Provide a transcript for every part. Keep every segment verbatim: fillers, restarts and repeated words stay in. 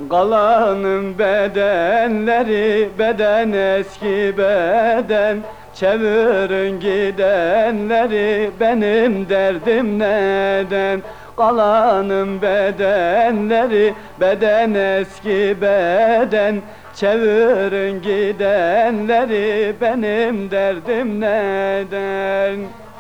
Kalanın bedenleri beden eski beden, çevirin gidenleri benim derdim neden? Kalanın bedenleri beden eski beden, çevirin gidenleri benim derdim neden?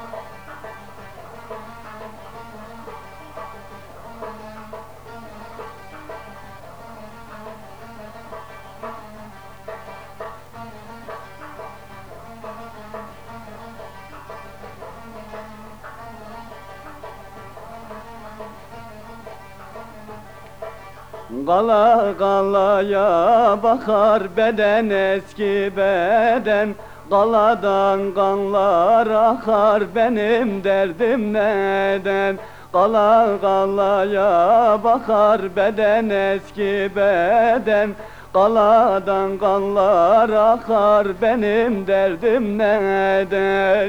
Gala galaya bakar beden eski beden, galadan kanlar akar benim derdim neden? Gala galaya bakar beden eski beden, galadan kanlar akar benim derdim neden?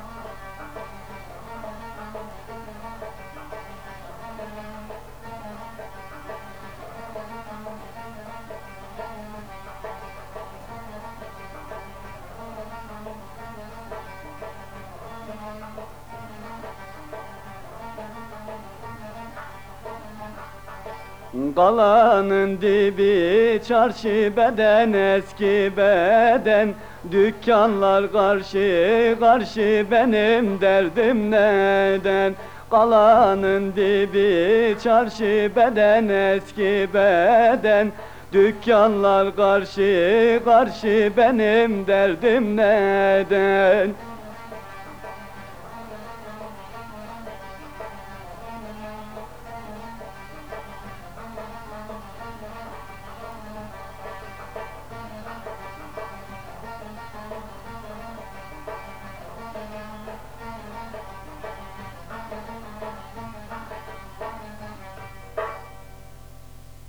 Kalanın dibi çarşı beden eski beden, dükkanlar karşı karşı benim derdim neden? Kalanın dibi çarşı beden eski beden, dükkanlar karşı karşı benim derdim neden?